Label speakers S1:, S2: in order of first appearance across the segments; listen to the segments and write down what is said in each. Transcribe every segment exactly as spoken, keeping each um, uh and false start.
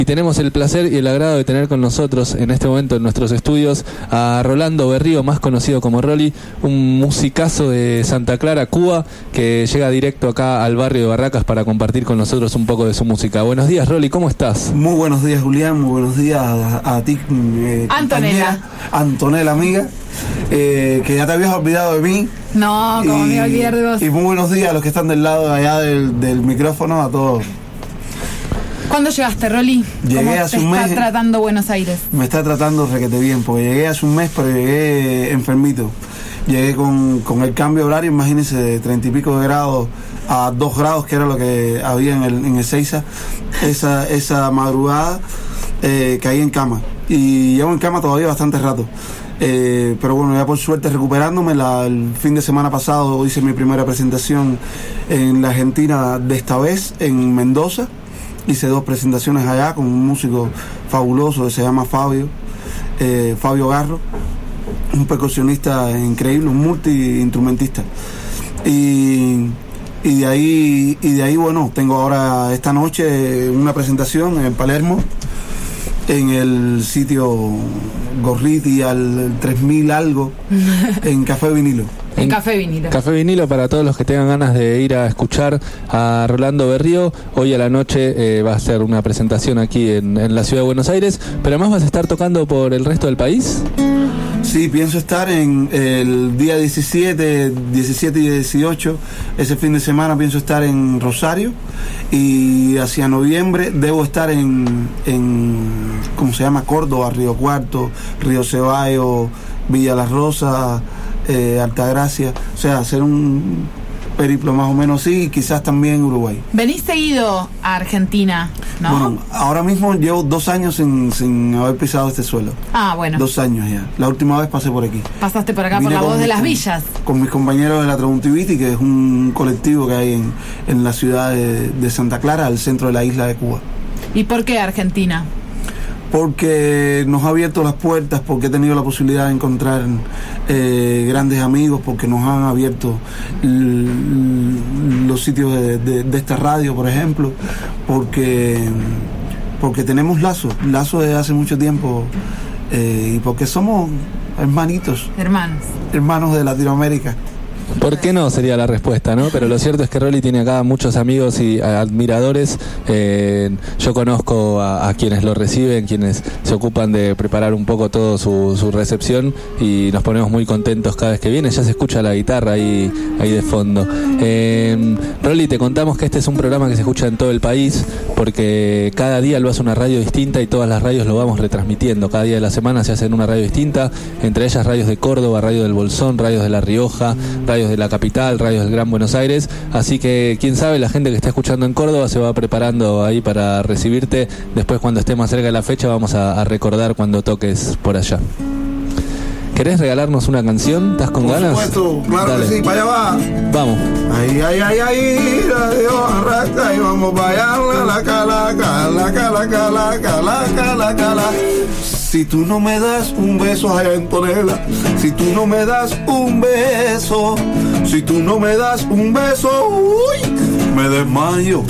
S1: Y tenemos el placer y el agrado de tener con nosotros en este momento en nuestros estudios a Rolando Berrío, más conocido como Rolly, un musicazo de Santa Clara, Cuba, que llega directo acá al barrio de Barracas para compartir con nosotros un poco de su música. Buenos días, Rolly, ¿cómo estás?
S2: Muy buenos días, Julián, muy buenos días a, a ti, eh,
S3: Antonella.
S2: Antonella, amiga, eh, que ya te habías olvidado de mí.
S3: No, como me olvidar de vos.
S2: Y muy buenos días a los que están del lado de allá del, del micrófono, a todos.
S3: ¿Cuándo llegaste, Rolly?
S2: Llegué
S3: ¿Cómo
S2: hace
S3: te
S2: un
S3: está
S2: mes.
S3: tratando Buenos Aires?
S2: Me está tratando requete bien, porque llegué hace un mes, pero llegué enfermito. Llegué con, con el cambio horario, imagínense, de treinta y pico de grados a dos grados, que era lo que había en el, en el Seiza. Esa, esa madrugada eh, caí en cama. Y llevo en cama todavía bastante rato. Eh, pero bueno, ya por suerte recuperándome. La, el fin de semana pasado hice mi primera presentación en la Argentina, de esta vez en Mendoza. Hice dos presentaciones allá con un músico fabuloso que se llama Fabio, eh, Fabio Garro, un percusionista increíble, un multi-instrumentista. Y, y de ahí, y de ahí, bueno, tengo ahora esta noche una presentación en Palermo, en el sitio Gorriti al tres mil algo, en Café Vinilo.
S3: En Café Vinilo.
S1: Café Vinilo, para todos los que tengan ganas de ir a escuchar a Rolando Berrío. Hoy a la noche eh, va a ser una presentación aquí en, en la ciudad de Buenos Aires, pero además vas a estar tocando por el resto del país.
S2: Sí, pienso estar en el día diecisiete, diecisiete y dieciocho, ese fin de semana pienso estar en Rosario, y hacia noviembre debo estar en, en ¿cómo se llama? Córdoba, Río Cuarto, Río Ceballos, Villa Las Rosas, eh, Altagracia, o sea, hacer un periplo más o menos así, y quizás también Uruguay.
S3: Venís seguido a Argentina, ¿no?
S2: Bueno, ahora mismo llevo dos años sin, sin haber pisado este suelo.
S3: Ah, bueno.
S2: Dos años ya. La última vez pasé por aquí.
S3: Pasaste por acá.
S2: Vine
S3: por la
S2: con
S3: voz de
S2: mis-
S3: las villas.
S2: Con mis compañeros de la Tramontiviti, que es un colectivo que hay en, en la ciudad de, de Santa Clara, al centro de la isla de Cuba.
S3: ¿Y por qué Argentina?
S2: Porque nos ha abierto las puertas, porque he tenido la posibilidad de encontrar eh, grandes amigos, porque nos han abierto l- l- los sitios de, de- de esta radio, por ejemplo, porque, porque tenemos lazos, lazos desde hace mucho tiempo, eh, y porque somos hermanitos,
S3: Hermanos.
S2: hermanos de Latinoamérica.
S1: ¿Por qué no? Sería la respuesta, ¿no? Pero lo cierto es que Rolly tiene acá muchos amigos y admiradores. Eh, yo conozco a, a quienes lo reciben, quienes se ocupan de preparar un poco todo su, su recepción, y nos ponemos muy contentos cada vez que viene. Ya se escucha la guitarra ahí, ahí de fondo. Eh, Rolly, te contamos que este es un programa que se escucha en todo el país, porque cada día lo hace una radio distinta y todas las radios lo vamos retransmitiendo. Cada día de la semana se hace en una radio distinta, entre ellas radios de Córdoba, radio del Bolsón, radios de La Rioja, radios de la capital, radios del Gran Buenos Aires. Así que quién sabe, la gente que está escuchando en Córdoba se va preparando ahí para recibirte. Después, cuando esté más cerca de la fecha, vamos a, a recordar cuando toques por allá. ¿Querés regalarnos una canción? ¿Estás con
S2: Por
S1: ganas?
S2: supuesto, claro.
S1: Dale.
S2: Que sí, para allá va.
S1: Vamos.
S2: Ay, ay, ay, ay, radio arranca y vamos para allá, la cala, cala, cala, cala, cala, cala, cala. Si tú no me das un beso, ay, Antonella, si tú no me das un beso, si tú no me das un beso, uy, me desmayo.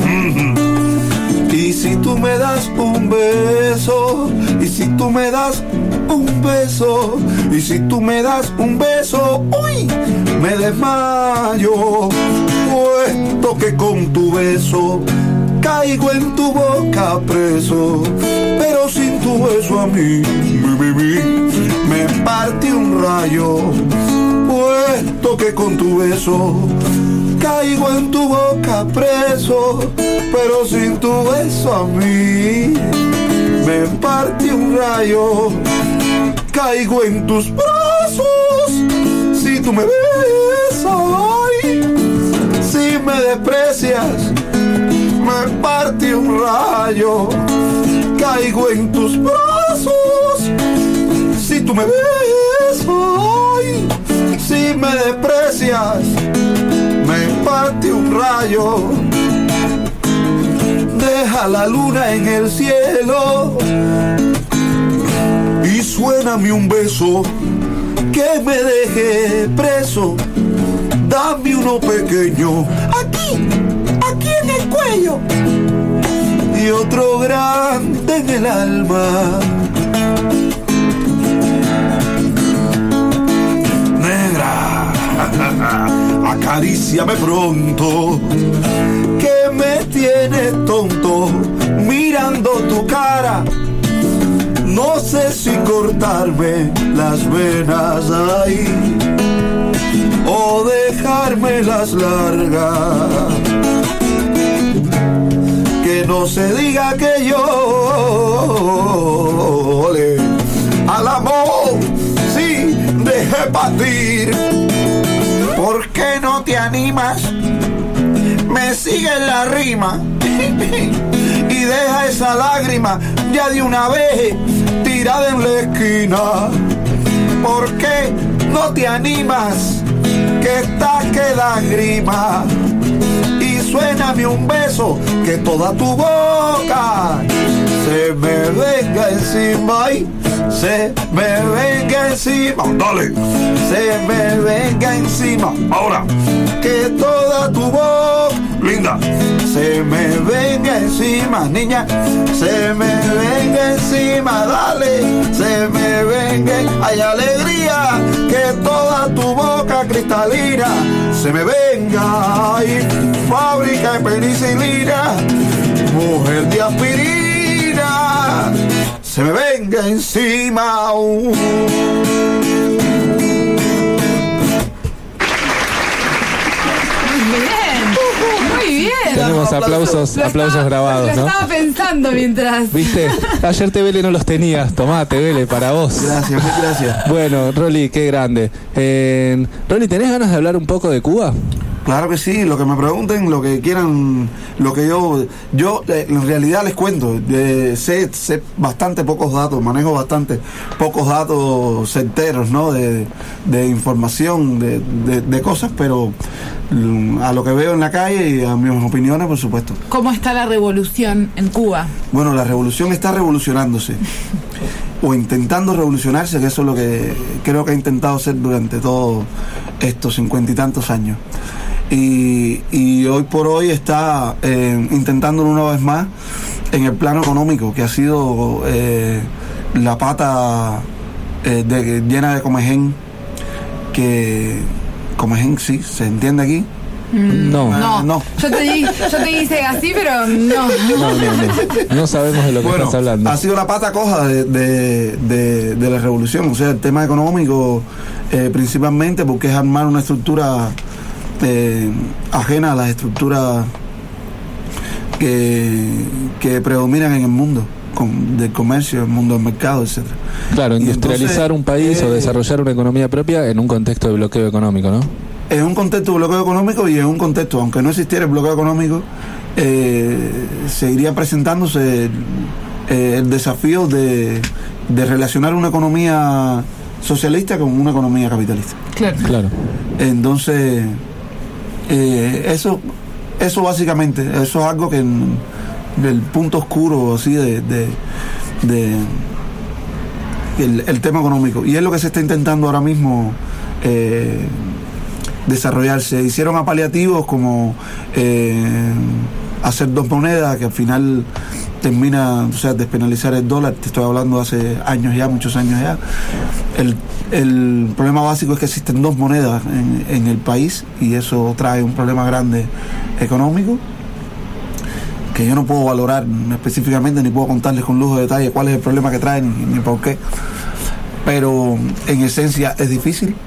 S2: Y si tú me das un beso, y si tú me das un beso, y si tú me das un beso, uy, me desmayo, puesto que con tu beso caigo en tu boca preso, pero sin tu beso a mí, mi, mi, mi, me parte un rayo, puesto que con tu beso caigo en tu boca preso, pero sin tu beso a mí me parte un rayo. Caigo en tus brazos si tú me besas, ay, si me desprecias me parte un rayo. Caigo en tus brazos si tú me besas, ay, si me desprecias me parte un rayo. Deja la luna en el cielo y suéname un beso que me deje preso. Dame uno pequeño aquí, aquí en el cuello, y otro grande en el alma. Negra, acaríciame pronto, que me tienes tonto mirando tu cara. No sé si cortarme las venas ahí o dejármelas largas. Que no se diga que yo ole, al amor sí dejé partir. ¿Por qué no te animas? Me sigue la rima y deja esa lágrima ya de una vez tirada en la esquina. ¿Por qué no te animas? Que está que da grima. Y suéname un beso, que toda tu boca se me venga encima y se me venga encima. Dale, se me venga encima. Ahora, que toda tu boca, linda, se me venga encima, niña, se me venga encima. Dale, se me venga. Hay alegría, que toda tu boca cristalina se me venga. Ay, fábrica de penicilina, mujer de aspirina, se me venga encima. Uh.
S3: Muy bien.
S1: Tenemos aplausos,
S3: Lo
S1: aplausos
S3: estaba-
S1: grabados,
S3: Lo
S1: ¿no?
S3: estaba pensando mientras.
S1: ¿Viste? Ayer T V L no los tenías. Tomate, Vele, para vos.
S2: Gracias, muchas gracias.
S1: Bueno, Rolly, qué grande. Eh, Rolly, ¿tenés ganas de hablar un poco de Cuba?
S2: Claro que sí, lo que me pregunten, lo que quieran, lo que yo, yo eh, en realidad les cuento, eh, sé, sé bastante pocos datos, manejo bastante pocos datos certeros, ¿no? De, de información, de, de, de cosas, pero mm, a lo que veo en la calle y a mis opiniones, por supuesto.
S3: ¿Cómo está la revolución en Cuba?
S2: Bueno, la revolución está revolucionándose, o intentando revolucionarse, que eso es lo que creo que ha intentado hacer durante todos estos cincuenta y tantos años. Y, y hoy por hoy está eh, intentándolo una vez más en el plano económico, que ha sido eh, la pata eh, de, llena de comején, que comején sí, se entiende aquí.
S1: No.
S2: Ah,
S3: No,
S2: no.
S3: Yo, te di, yo te hice así, pero no.
S1: No, no, no. No sabemos de lo que
S2: Bueno,
S1: estás hablando.
S2: ha sido la pata coja de, de, de, de la revolución, o sea, el tema económico eh, principalmente, porque es armar una estructura eh, ajena a las estructuras que, que predominan en el mundo con, del comercio, el mundo del mercado, etcétera.
S1: Claro,
S2: Y
S1: industrializar
S2: entonces,
S1: un país
S2: eh,
S1: o desarrollar una economía propia en un contexto de bloqueo económico, ¿no?
S2: En un contexto de bloqueo económico y en un contexto, aunque no existiera el bloqueo económico, eh, seguiría presentándose eh, el desafío de, de relacionar una economía socialista con una economía capitalista.
S3: Claro.
S1: Claro.
S2: Entonces, eh, eso eso básicamente, eso es algo que en, del punto oscuro así de, de, de el, el tema económico. Y es lo que se está intentando ahora mismo eh, desarrollarse. Hicieron a paliativos como eh, hacer dos monedas, que al final termina, o sea, despenalizar el dólar. Te estoy hablando de hace años ya, muchos años ya. El, el problema básico es que existen dos monedas en, en el país, y eso trae un problema grande económico que yo no puedo valorar específicamente, ni puedo contarles con lujo de detalle cuál es el problema que traen ni, ni por qué, pero en esencia es difícil.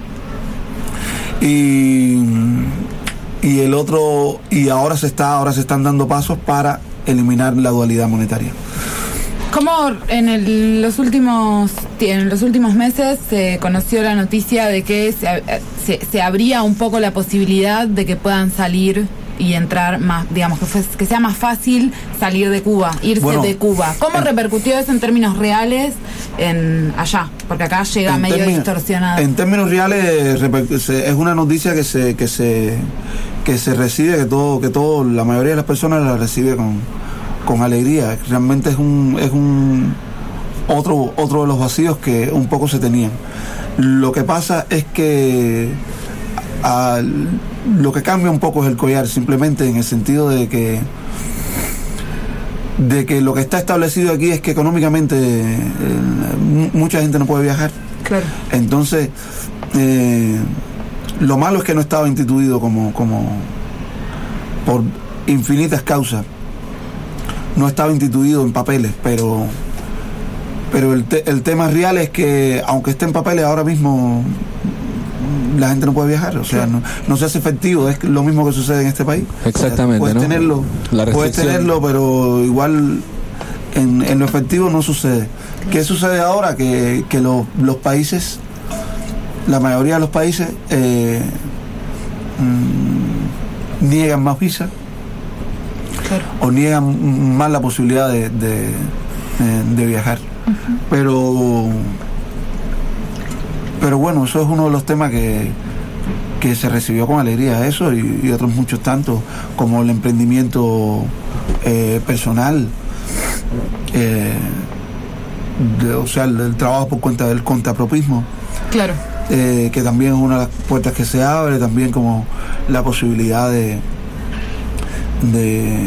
S2: Y, y el otro, y ahora se está, ahora se están dando pasos para eliminar la dualidad monetaria.
S3: ¿Cómo en el- los últimos en los últimos meses se conoció la noticia de que se, se, se abría un poco la posibilidad de que puedan salir y entrar más, digamos, que, fue- que sea más fácil salir de Cuba, irse
S2: Bueno,
S3: de Cuba? ¿Cómo
S2: en-
S3: repercutió eso en términos reales en allá? Porque acá llega
S2: En
S3: medio
S2: términos-
S3: distorsionado.
S2: En términos reales, reper- se- es una noticia que se que se que se recibe, que todo que todo la mayoría de las personas la recibe con, con alegría. Realmente es un es un otro otro de los vacíos que un poco se tenían. Lo que pasa es que a- lo que cambia un poco es el collar, simplemente en el sentido de que de que lo que está establecido aquí es que económicamente eh, mucha gente no puede viajar.
S3: Claro.
S2: Entonces, eh, lo malo es que no estaba instituido como, como por infinitas causas. No estaba instituido en papeles, pero pero el, te, el tema real es que aunque esté en papeles ahora mismo la gente no puede viajar, o sea, no, no se hace efectivo, es lo mismo que sucede en este país.
S1: Exactamente,
S2: o sea, puedes
S1: ¿no?
S2: tenerlo, puedes tenerlo, pero igual en, en lo efectivo no sucede. ¿Qué sucede ahora? Que, que lo, los países, la mayoría de los países eh, mmm, niegan más visas. Claro. O niegan más la posibilidad de, de, de viajar. Uh-huh. Pero pero bueno, eso es uno de los temas que, que se recibió con alegría, eso y, y otros muchos tantos, como el emprendimiento eh, personal, eh, de, o sea, el, el trabajo por cuenta del contrapropismo.
S3: Claro.
S2: Eh, que también es una de las puertas que se abre, también como la posibilidad de de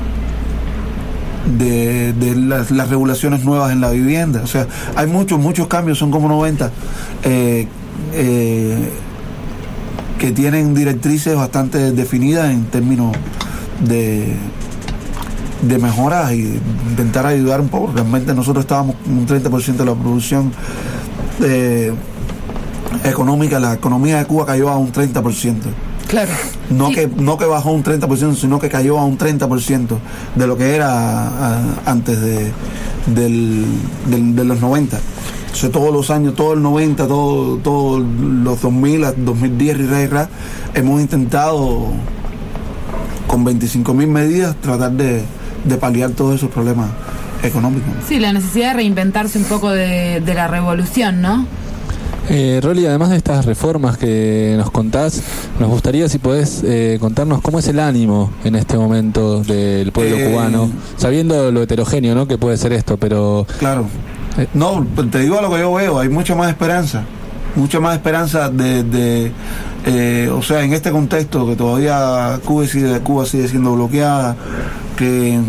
S2: de, de las, las regulaciones nuevas en la vivienda. O sea, hay muchos, muchos cambios, son como noventa eh, eh, que tienen directrices bastante definidas en términos de de mejoras y intentar ayudar un poco. Realmente nosotros estábamos un treinta por ciento de la producción eh, económica, la economía de Cuba cayó a un treinta por ciento.
S3: Claro.
S2: No,
S3: sí.
S2: que, no que bajó un treinta por ciento, sino que cayó a un treinta por ciento de lo que era a, antes de, del, del, de los noventa. O sea, todos los años, todo el noventa, todos todo los dos mil, dos mil diez, hemos intentado con veinticinco mil medidas tratar de, de paliar todos esos problemas económicos.
S3: Sí, la necesidad de reinventarse un poco de, de la revolución, ¿no?
S1: Eh, Rolly, además de estas reformas que nos contás, nos gustaría si podés eh, contarnos cómo es el ánimo en este momento del pueblo eh, cubano, sabiendo lo heterogéneo, ¿no?, que puede ser esto, pero...
S2: Claro. Eh, no, te digo lo que yo veo, hay mucha más esperanza, mucha más esperanza de... de eh, o sea, en este contexto que todavía Cuba sigue, Cuba sigue siendo bloqueada, que...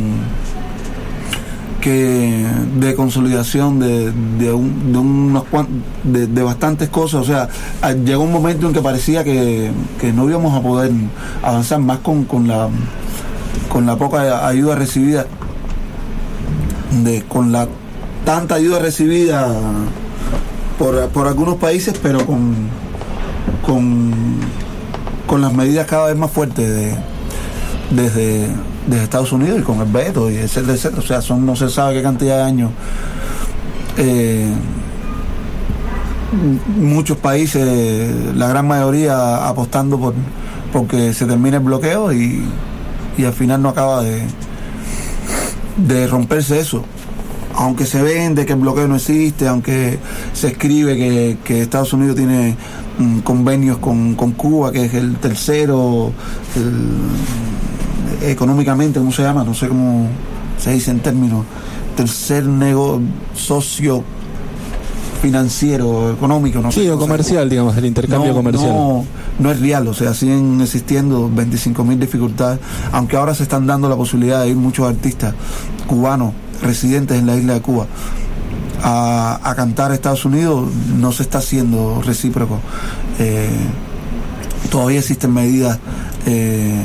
S2: que de consolidación de, de, un, de unos de, de bastantes cosas. O sea, llegó un momento en que parecía que, que no íbamos a poder avanzar más con, con la con la poca ayuda recibida, de con la tanta ayuda recibida por, por algunos países, pero con con con las medidas cada vez más fuertes de, desde desde Estados Unidos y con el veto y etcétera, etcétera. O sea, son no se sabe qué cantidad de años. Eh, muchos países, la gran mayoría apostando por porque se termine el bloqueo y, y al final no acaba de, de romperse eso. Aunque se vende que el bloqueo no existe, aunque se escribe que, que Estados Unidos tiene mm, convenios con, con Cuba, que es el tercero, el, económicamente, ¿cómo se llama? No sé cómo se dice en términos, tercer negocio socio financiero, económico, no
S1: sí, sé, o comercial, sea, digamos, el intercambio
S2: no,
S1: comercial.
S2: No, no es real, o sea, siguen existiendo veinticinco mil dificultades, aunque ahora se están dando la posibilidad de ir muchos artistas cubanos residentes en la isla de Cuba a, a cantar a Estados Unidos, no se está haciendo recíproco. Eh, todavía existen medidas, eh,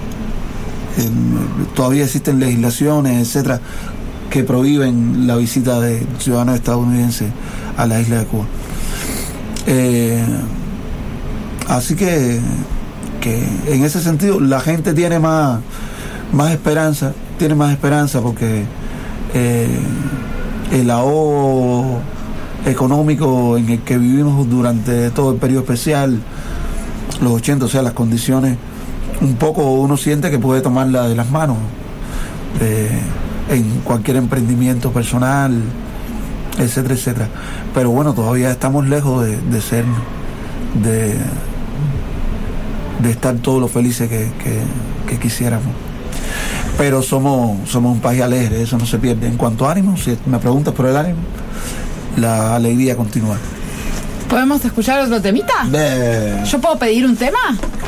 S2: en, todavía existen legislaciones, etcétera, que prohíben la visita de ciudadanos estadounidenses a la isla de Cuba. Eh, así que, que en ese sentido la gente tiene más, más esperanza, tiene más esperanza porque eh, el ahogo económico en el que vivimos durante todo el periodo especial, los ochenta, o sea, las condiciones, un poco uno siente que puede tomarla de las manos eh, en cualquier emprendimiento personal, etcétera, etcétera. Pero bueno, todavía estamos lejos de, de ser, de, de estar todos los felices que, que, que quisiéramos. Pero somos somos un país alegre, eso no se pierde. En cuanto a ánimo, si me preguntas por el ánimo, la alegría continúa.
S3: ¿Podemos escuchar otro temita?
S2: De...
S3: ¿Yo puedo pedir un tema?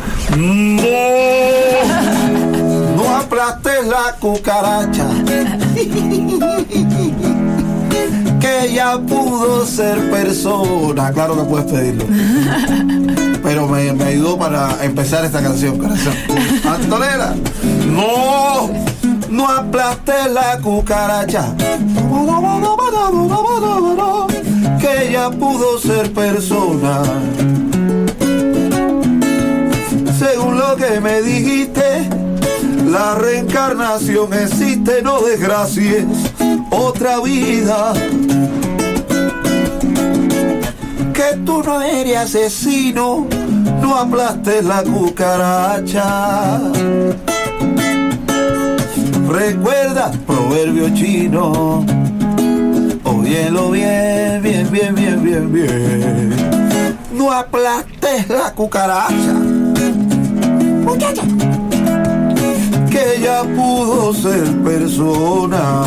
S2: No, no aplastes la cucaracha que ella pudo ser persona. Claro que puedes pedirlo. Pero me, me ayudó para empezar esta canción, corazón. Antonella, no, no aplastes la cucaracha, que ella pudo ser persona. Según lo que me dijiste, la reencarnación existe, no desgracies otra vida. Que tú no eres asesino, no aplastes la cucaracha. Recuerda, proverbio chino, óyelo bien, bien, bien, bien, bien, bien. No aplastes la cucaracha, muchacha, que ella pudo ser persona.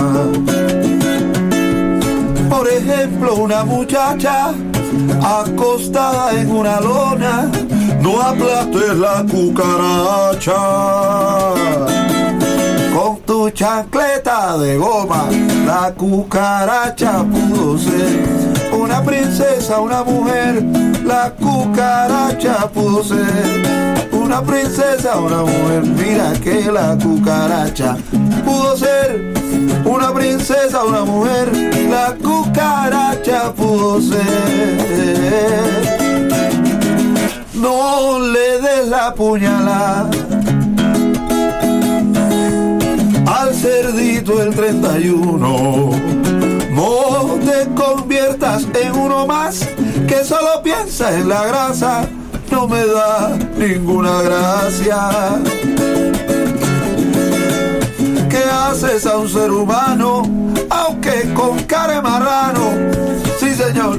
S2: Por ejemplo, una muchacha acostada en una lona, no aplastes la cucaracha. Con tu chancleta de goma, la cucaracha pudo ser una princesa, una mujer. La cucaracha pudo ser una princesa, una mujer. Mira que la cucaracha pudo ser una princesa, una mujer. La cucaracha pudo ser. No le des la puñalada al cerdito el treinta y uno. No te conviertas en uno más que solo piensa en la grasa. No me da ninguna gracia. ¿Qué haces a un ser humano, aunque con cara de marrano? Sí, señor.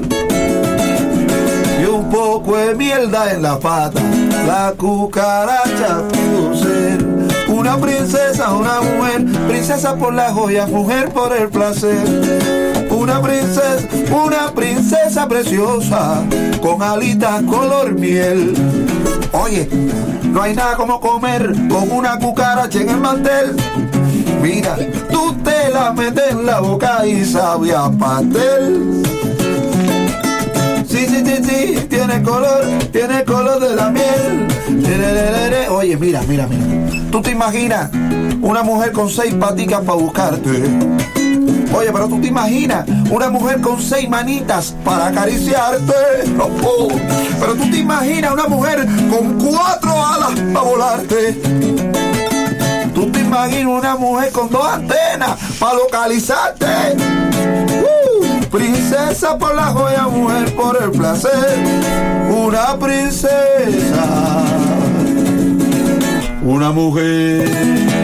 S2: Y un poco de mierda en la pata. La cucaracha pudo ser una princesa, una mujer. Princesa por las joyas, mujer por el placer. Una princesa, una princesa preciosa, con alitas color miel. Oye, no hay nada como comer con una cucaracha en el mantel. Mira, tú te la metes en la boca y sabe a pastel. Sí, sí, sí, sí, tiene color, tiene color de la miel. Oye, mira, mira, mira. ¿Tú te imaginas una mujer con seis paticas para buscarte? Oye, pero tú te imaginas una mujer con seis manitas para acariciarte. Oh, oh. Pero tú te imaginas una mujer con cuatro alas para volarte. Tú te imaginas una mujer con dos antenas para localizarte. Uh, princesa por la joya, mujer por el placer. Una princesa, una mujer.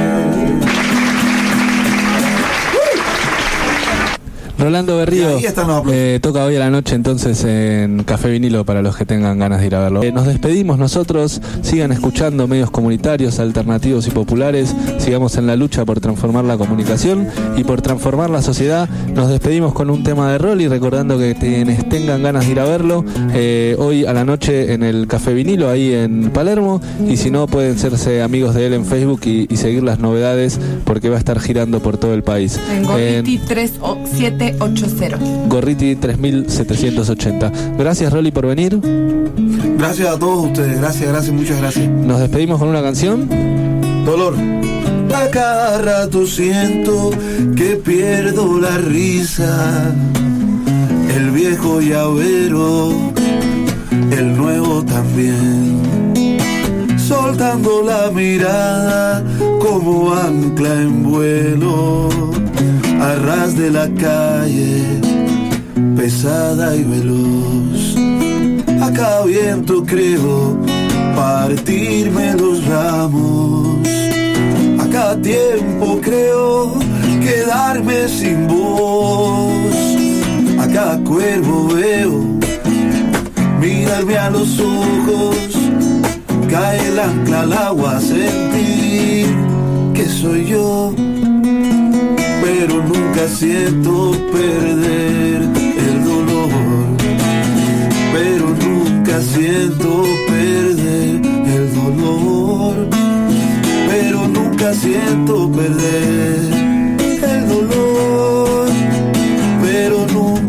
S1: Rolando Berrío eh, toca hoy a la noche entonces en Café Vinilo para los que tengan ganas de ir a verlo. Eh, nos despedimos nosotros, sigan escuchando medios comunitarios, alternativos y populares, sigamos en la lucha por transformar la comunicación y por transformar la sociedad. Nos despedimos con un tema de Rolly, recordando que quienes tengan ganas de ir a verlo, eh, hoy a la noche en el Café Vinilo ahí en Palermo, y si no pueden serse amigos de él en Facebook y, y seguir las novedades porque va a estar girando por todo el país.
S3: En Gorriti tres siete ocho cero.
S1: Gorriti tres mil setecientos ochenta. Gracias, Rolly, por venir.
S2: Gracias a todos ustedes, gracias, gracias, muchas gracias.
S1: Nos despedimos con una canción.
S2: Dolor. A cada rato siento que pierdo la risa. El viejo llavero, el nuevo también. Soltando la mirada como ancla en vuelo. A ras de la calle, pesada y veloz. A cada viento creo partirme los ramos. A cada tiempo creo quedarme sin voz. A cada cuervo veo mirarme a los ojos. Cae el ancla al agua, sentir que soy yo. Pero nunca siento perder el dolor. Pero nunca siento perder el dolor. Pero nunca siento perder el dolor.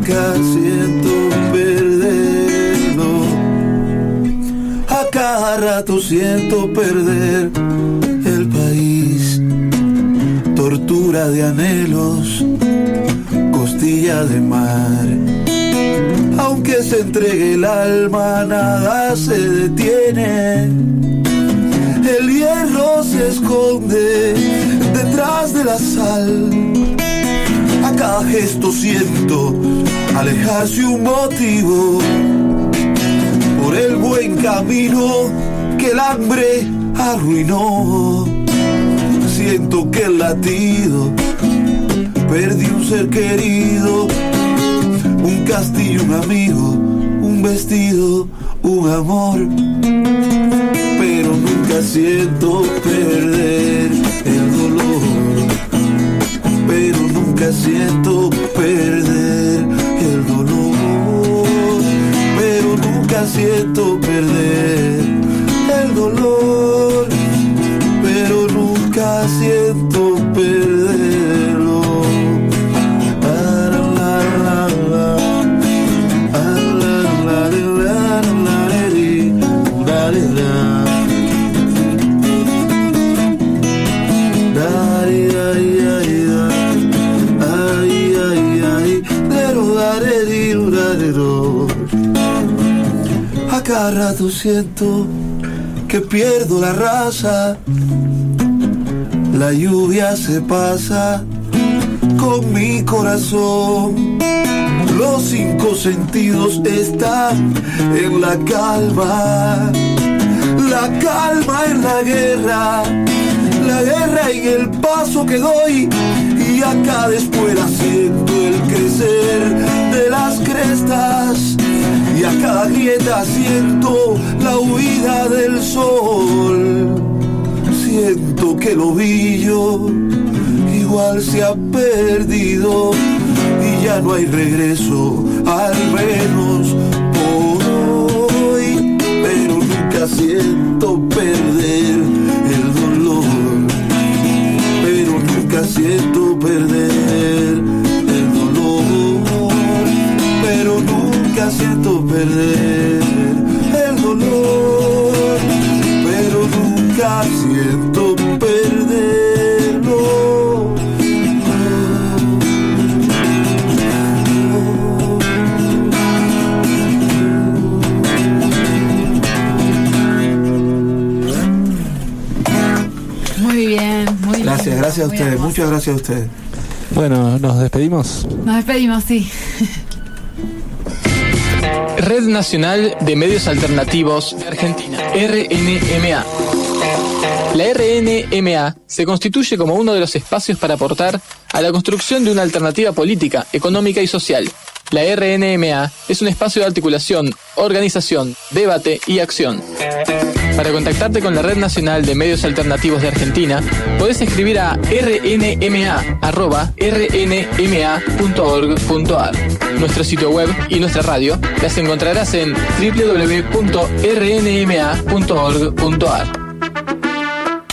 S2: nunca siento perderlo. A cada rato siento perder el país. Tortura de anhelos, costilla de mar. Aunque se entregue el alma, nada se detiene. El hierro se esconde detrás de la sal. A cada gesto siento alejarse un motivo por el buen camino que el hambre arruinó. Siento que el latido perdí un ser querido, un castillo, un amigo, un vestido, un amor. Pero nunca siento perder el dolor. Pero nunca siento perder el dolor. Pero nunca siento perder el dolor. Pero nunca siento perderlo. A cada rato siento que pierdo la raza. La lluvia se pasa con mi corazón. Los cinco sentidos están en la calma. La calma en la guerra. La guerra en el paso que doy. Y a cada espuela siento el crecer de las crestas. Y a cada grieta siento la huida del sol. Siento que el ovillo igual se ha perdido y ya no hay regreso, al menos por hoy. Pero nunca siento perder el dolor. Pero nunca siento perder el dolor. Pero nunca siento perder el dolor. Pero nunca siento perderlo.
S3: Muy bien, muy
S2: Gracias,
S3: bien.
S2: gracias a
S3: Muy
S2: ustedes,
S3: hermoso.
S2: muchas gracias a ustedes.
S1: Bueno, nos despedimos.
S3: Nos despedimos, sí.
S4: Red Nacional de Medios Alternativos de Argentina, R N M A. La R N M A se constituye como uno de los espacios para aportar a la construcción de una alternativa política, económica y social. La R N M A es un espacio de articulación, organización, debate y acción. Para contactarte con la Red Nacional de Medios Alternativos de Argentina, podés escribir a r n m a arroba r n m a punto org punto a r. Nuestro sitio web y nuestra radio las encontrarás en w w w punto r n m a punto org punto a r.